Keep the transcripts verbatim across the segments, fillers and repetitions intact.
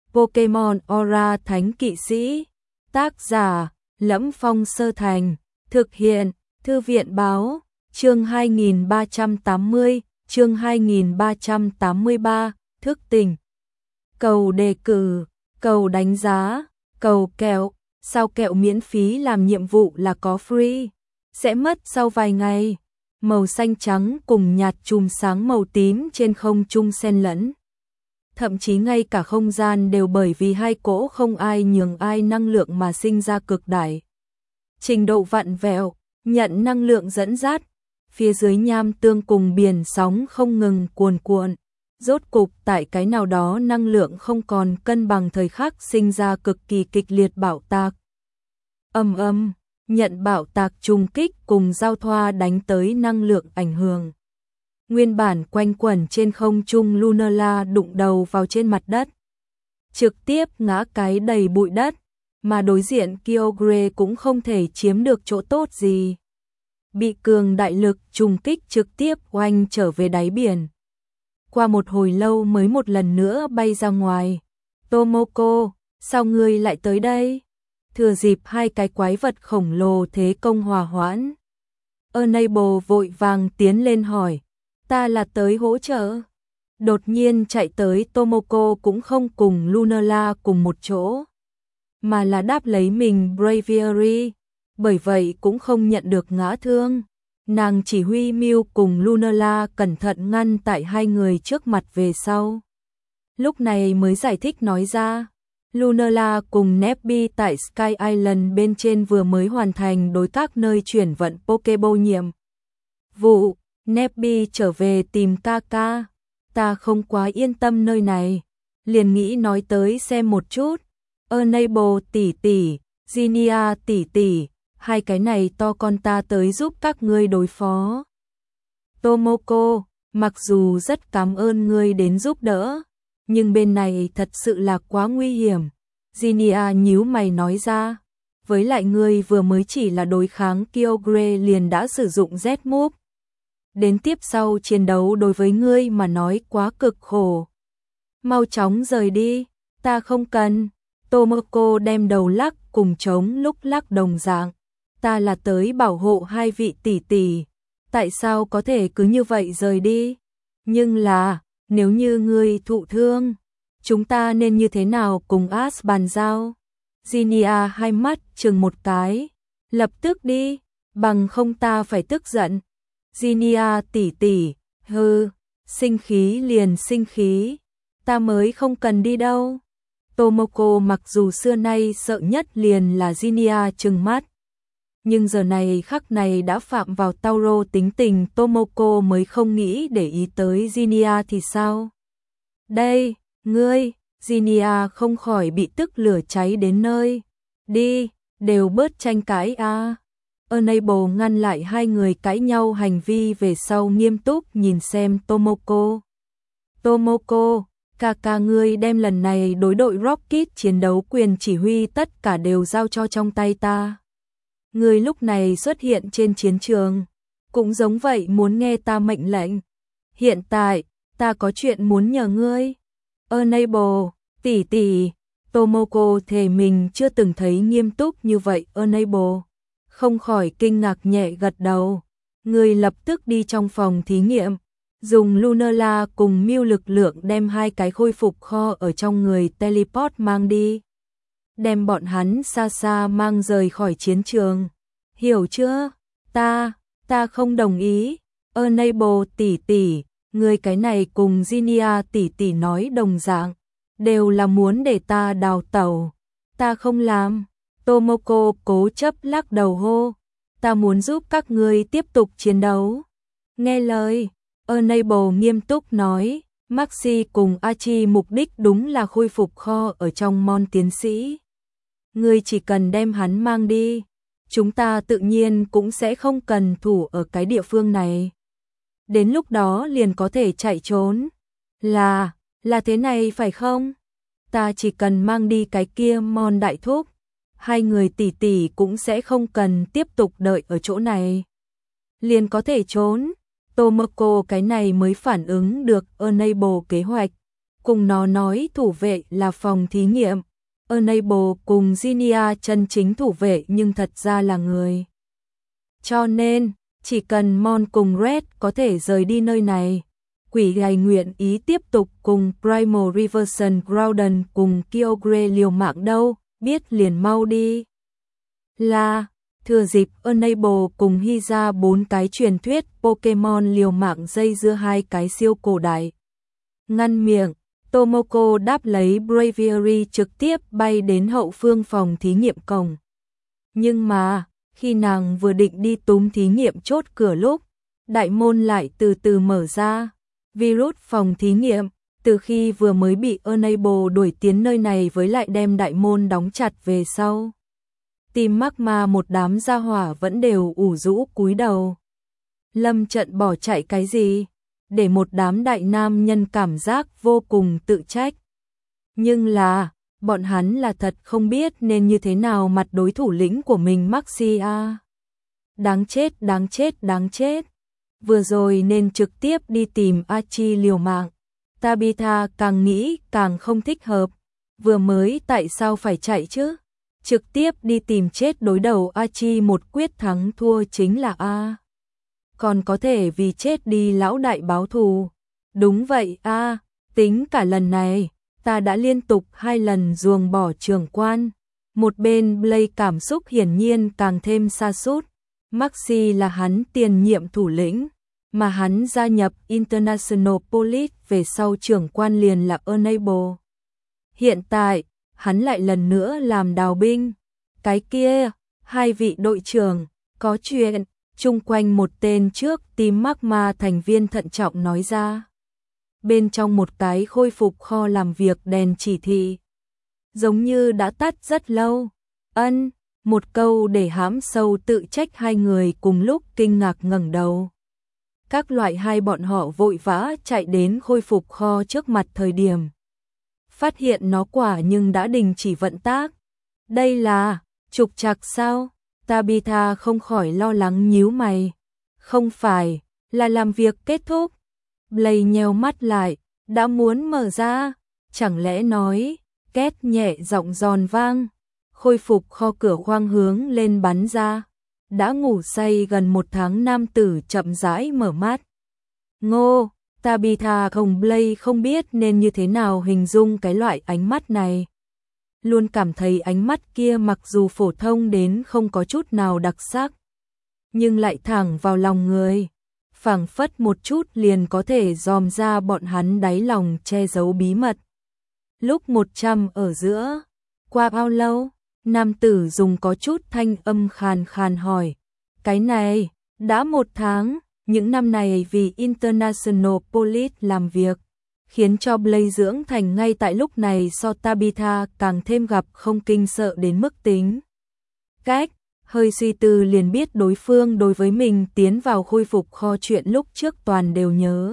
Pokemon Aura Thánh Kỵ Sĩ. Tác giả: Lẫm Phong Sơ Thành. Thực hiện: Thư viện báo. Chương hai nghìn ba trăm tám mươi, chương hai nghìn ba trăm tám mươi ba, thức tỉnh. Cầu đề cử, cầu đánh giá, cầu kẹo. Sao kẹo miễn phí làm nhiệm vụ là có free? Sẽ mất sau vài ngày. Màu xanh trắng cùng nhạt chùm sáng màu tím trên không trung xen lẫn. Thậm chí ngay cả không gian đều bởi vì hai cỗ không ai nhường ai năng lượng mà sinh ra cực đại. Trình độ vặn vẹo, nhận năng lượng dẫn dắt. Phía dưới nham tương cùng biển sóng không ngừng cuồn cuộn. Rốt cục tại cái nào đó năng lượng không còn cân bằng thời khắc sinh ra cực kỳ kịch liệt bạo tạc. Âm âm, nhận bạo tạc trùng kích cùng giao thoa đánh tới năng lượng ảnh hưởng. Nguyên bản quanh quẩn trên không trung Lunala đụng đầu vào trên mặt đất. Trực tiếp ngã cái đầy bụi đất, mà đối diện Kyogre cũng không thể chiếm được chỗ tốt gì. Bị cường đại lực trùng kích trực tiếp oanh trở về đáy biển. Qua một hồi lâu mới một lần nữa bay ra ngoài. Tomoko, sao ngươi lại tới đây? Thừa dịp hai cái quái vật khổng lồ thế công hòa hoãn. Enable vội vàng tiến lên hỏi. Ta là tới hỗ trợ. Đột nhiên chạy tới Tomoko cũng không cùng Lunala cùng một chỗ, mà là đáp lấy mình Braviary, bởi vậy cũng không nhận được ngã thương. Nàng chỉ huy Mew cùng Lunala cẩn thận ngăn tại hai người trước mặt về sau. Lúc này mới giải thích nói ra. Lunala cùng Nebby tại Sky Island bên trên vừa mới hoàn thành đối các nơi chuyển vận Pokéball nhiệm vụ. Nebby trở về tìm Kaka. Ta không quá yên tâm nơi này, liền nghĩ nói tới xem một chút. Enable tỷ tỷ, Zinnia tỷ tỷ, hai cái này to con ta tới giúp các ngươi đối phó. Tomoko, mặc dù rất cảm ơn ngươi đến giúp đỡ, nhưng bên này thật sự là quá nguy hiểm. Zinnia nhíu mày nói ra. Với lại ngươi vừa mới chỉ là đối kháng Kyogre liền đã sử dụng Z-Move. Đến tiếp sau chiến đấu đối với ngươi mà nói quá cực khổ. Mau chóng rời đi, ta không cần. Tomoko đem đầu lắc cùng trống lúc lắc đồng dạng. Ta là tới bảo hộ hai vị tỷ tỷ. Tại sao có thể cứ như vậy rời đi? Nhưng là, nếu như ngươi thụ thương, chúng ta nên như thế nào cùng Ash bàn giao? Zinnia hai mắt chừng một cái. Lập tức đi, bằng không ta phải tức giận. Zinnia tỷ tỷ, hừ, sinh khí liền sinh khí, ta mới không cần đi đâu. Tomoko mặc dù xưa nay sợ nhất liền là Zinnia trừng mắt, nhưng giờ này khắc này đã phạm vào Tauro tính tình, Tomoko mới không nghĩ để ý tới Zinnia thì sao? Đây, ngươi, Zinnia không khỏi bị tức lửa cháy đến nơi. Đi, đều bớt tranh cãi a. À. Enable ngăn lại hai người cãi nhau hành vi về sau nghiêm túc nhìn xem Tomoko. Tomoko, Kaka ngươi đem lần này đối đội Rocket chiến đấu quyền chỉ huy tất cả đều giao cho trong tay ta. Ngươi lúc này xuất hiện trên chiến trường, cũng giống vậy muốn nghe ta mệnh lệnh. Hiện tại, ta có chuyện muốn nhờ ngươi. Enable, tỷ tỷ, Tomoko thề mình chưa từng thấy nghiêm túc như vậy. Enable không khỏi kinh ngạc nhẹ gật đầu. Người lập tức đi trong phòng thí nghiệm, dùng Lunala cùng Mew lực lượng đem hai cái khôi phục kho ở trong người teleport mang đi. Đem bọn hắn xa xa mang rời khỏi chiến trường. Hiểu chưa? Ta, ta không đồng ý. Enable tỷ tỷ, người cái này cùng Zinnia tỷ tỷ nói đồng dạng, đều là muốn để ta đào tẩu. Ta không làm. Tomoko cố chấp lắc đầu hô. Ta muốn giúp các ngươi tiếp tục chiến đấu. Nghe lời. Enable nghiêm túc nói. Maxi cùng Archie mục đích đúng là khôi phục kho ở trong môn tiến sĩ. Ngươi chỉ cần đem hắn mang đi, chúng ta tự nhiên cũng sẽ không cần thủ ở cái địa phương này. Đến lúc đó liền có thể chạy trốn. Là, là thế này phải không? Ta chỉ cần mang đi cái kia môn đại thúc, hai người tỷ tỷ cũng sẽ không cần tiếp tục đợi ở chỗ này, liền có thể trốn. Tomoko cái này mới phản ứng được Enable kế hoạch, cùng nó nói thủ vệ là phòng thí nghiệm. Enable cùng Ginia chân chính thủ vệ nhưng thật ra là người. Cho nên, chỉ cần Mon cùng Red có thể rời đi nơi này, quỷ gầy nguyện ý tiếp tục cùng Primal Reversion Groudon cùng Kyogre liều mạng đâu, biết liền mau đi. Là, thừa dịp Enable cùng hy ra bốn cái truyền thuyết Pokemon liều mạng dây dưa hai cái siêu cổ đại. Ngăn miệng, Tomoko đáp lấy Braviary trực tiếp bay đến hậu phương phòng thí nghiệm cổng. Nhưng mà, khi nàng vừa định đi túm thí nghiệm chốt cửa lúc, đại môn lại từ từ mở ra. Virus phòng thí nghiệm, từ khi vừa mới bị Enable đuổi tiến nơi này với lại đem đại môn đóng chặt về sau. Tìm Magma một đám gia hỏa vẫn đều ủ rũ cúi đầu. Lâm trận bỏ chạy cái gì? Để một đám đại nam nhân cảm giác vô cùng tự trách. Nhưng là, bọn hắn là thật không biết nên như thế nào mặt đối thủ lĩnh của mình Maxia. Đáng chết, đáng chết, đáng chết. Vừa rồi nên trực tiếp đi tìm Archie liều mạng. Tabitha càng nghĩ càng không thích hợp. Vừa mới tại sao phải chạy chứ? Trực tiếp đi tìm chết đối đầu Archie một quyết thắng thua chính là A. Còn có thể vì chết đi lão đại báo thù. Đúng vậy A, tính cả lần này, ta đã liên tục hai lần ruồng bỏ trưởng quan. Một bên Blade cảm xúc hiển nhiên càng thêm sa sút. Maxi là hắn tiền nhiệm thủ lĩnh, mà hắn gia nhập International Police về sau trưởng quan liền là Enable. Hiện tại, hắn lại lần nữa làm đào binh. Cái kia, hai vị đội trưởng, có chuyện, chung quanh một tên trước Team Magma thành viên thận trọng nói ra. Bên trong một cái khôi phục kho làm việc đèn chỉ thị. Giống như đã tắt rất lâu. Ân, một câu để hãm sâu tự trách hai người cùng lúc kinh ngạc ngẩng đầu. Các loại hai bọn họ vội vã chạy đến khôi phục kho trước mặt thời điểm. Phát hiện nó quả nhưng đã đình chỉ vận tác. Đây là trục trặc sao? Tabitha không khỏi lo lắng nhíu mày. Không phải, là làm việc kết thúc. Blade nheo mắt lại, đã muốn mở ra. Chẳng lẽ nói, két nhẹ giọng giòn vang. Khôi phục kho cửa khoang hướng lên bắn ra. Đã ngủ say gần một tháng nam tử chậm rãi mở mắt. Ngô, Tabitha không Blade không biết nên như thế nào hình dung cái loại ánh mắt này. Luôn cảm thấy ánh mắt kia mặc dù phổ thông đến không có chút nào đặc sắc, nhưng lại thẳng vào lòng người, phảng phất một chút liền có thể dòm ra bọn hắn đáy lòng che giấu bí mật. Lúc một trăm ở giữa, qua bao lâu? Nam tử dùng có chút thanh âm khàn khàn hỏi. Cái này, đã một tháng, những năm này vì International Police làm việc, khiến cho Blade dưỡng thành ngay tại lúc này so Tabitha càng thêm gặp không kinh sợ đến mức tính. Cách, hơi suy tư liền biết đối phương đối với mình tiến vào khôi phục kho chuyện lúc trước toàn đều nhớ.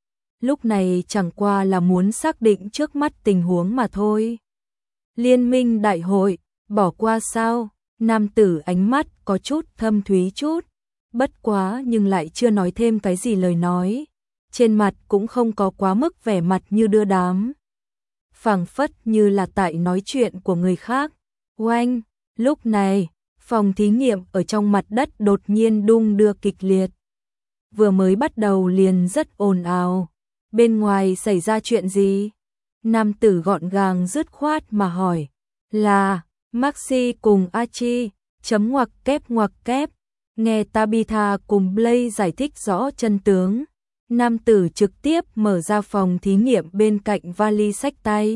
Lúc này chẳng qua là muốn xác định trước mắt tình huống mà thôi. Liên minh đại hội, bỏ qua sao? Nam tử ánh mắt có chút thâm thúy chút, bất quá nhưng lại chưa nói thêm cái gì lời nói. Trên mặt cũng không có quá mức vẻ mặt như đưa đám. Phảng phất như là tại nói chuyện của người khác. Oanh, lúc này, phòng thí nghiệm ở trong mặt đất đột nhiên đung đưa kịch liệt. Vừa mới bắt đầu liền rất ồn ào. Bên ngoài xảy ra chuyện gì? Nam tử gọn gàng dứt khoát mà hỏi. Là, Maxi cùng Archie, chấm ngoặc kép ngoặc kép. Nghe Tabitha cùng Blade giải thích rõ chân tướng. Nam tử trực tiếp mở ra phòng thí nghiệm bên cạnh vali xách tay.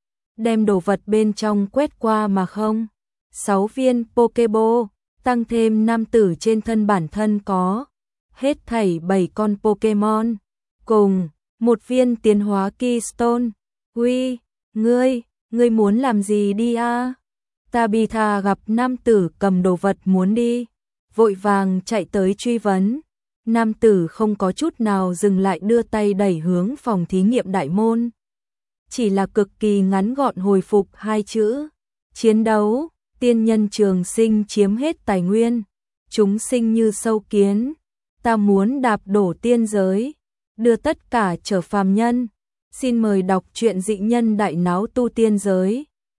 Đem đồ vật bên trong quét qua mà không. Sáu viên Pokeball, tăng thêm nam tử trên thân bản thân có. Hết thảy bảy con Pokemon. Cùng, một viên tiến hóa Keystone. Uy, ngươi, ngươi muốn làm gì đi a? Tabitha gặp nam tử cầm đồ vật muốn đi. Vội vàng chạy tới truy vấn. Nam tử không có chút nào dừng lại đưa tay đẩy hướng phòng thí nghiệm đại môn. Chỉ là cực kỳ ngắn gọn hồi phục hai chữ. Chiến đấu, tiên nhân trường sinh chiếm hết tài nguyên. Chúng sinh như sâu kiến. Ta muốn đạp đổ tiên giới. Đưa tất cả trở phàm nhân. Xin mời đọc truyện Dị Nhân Đại Náo Tu Tiên Giới.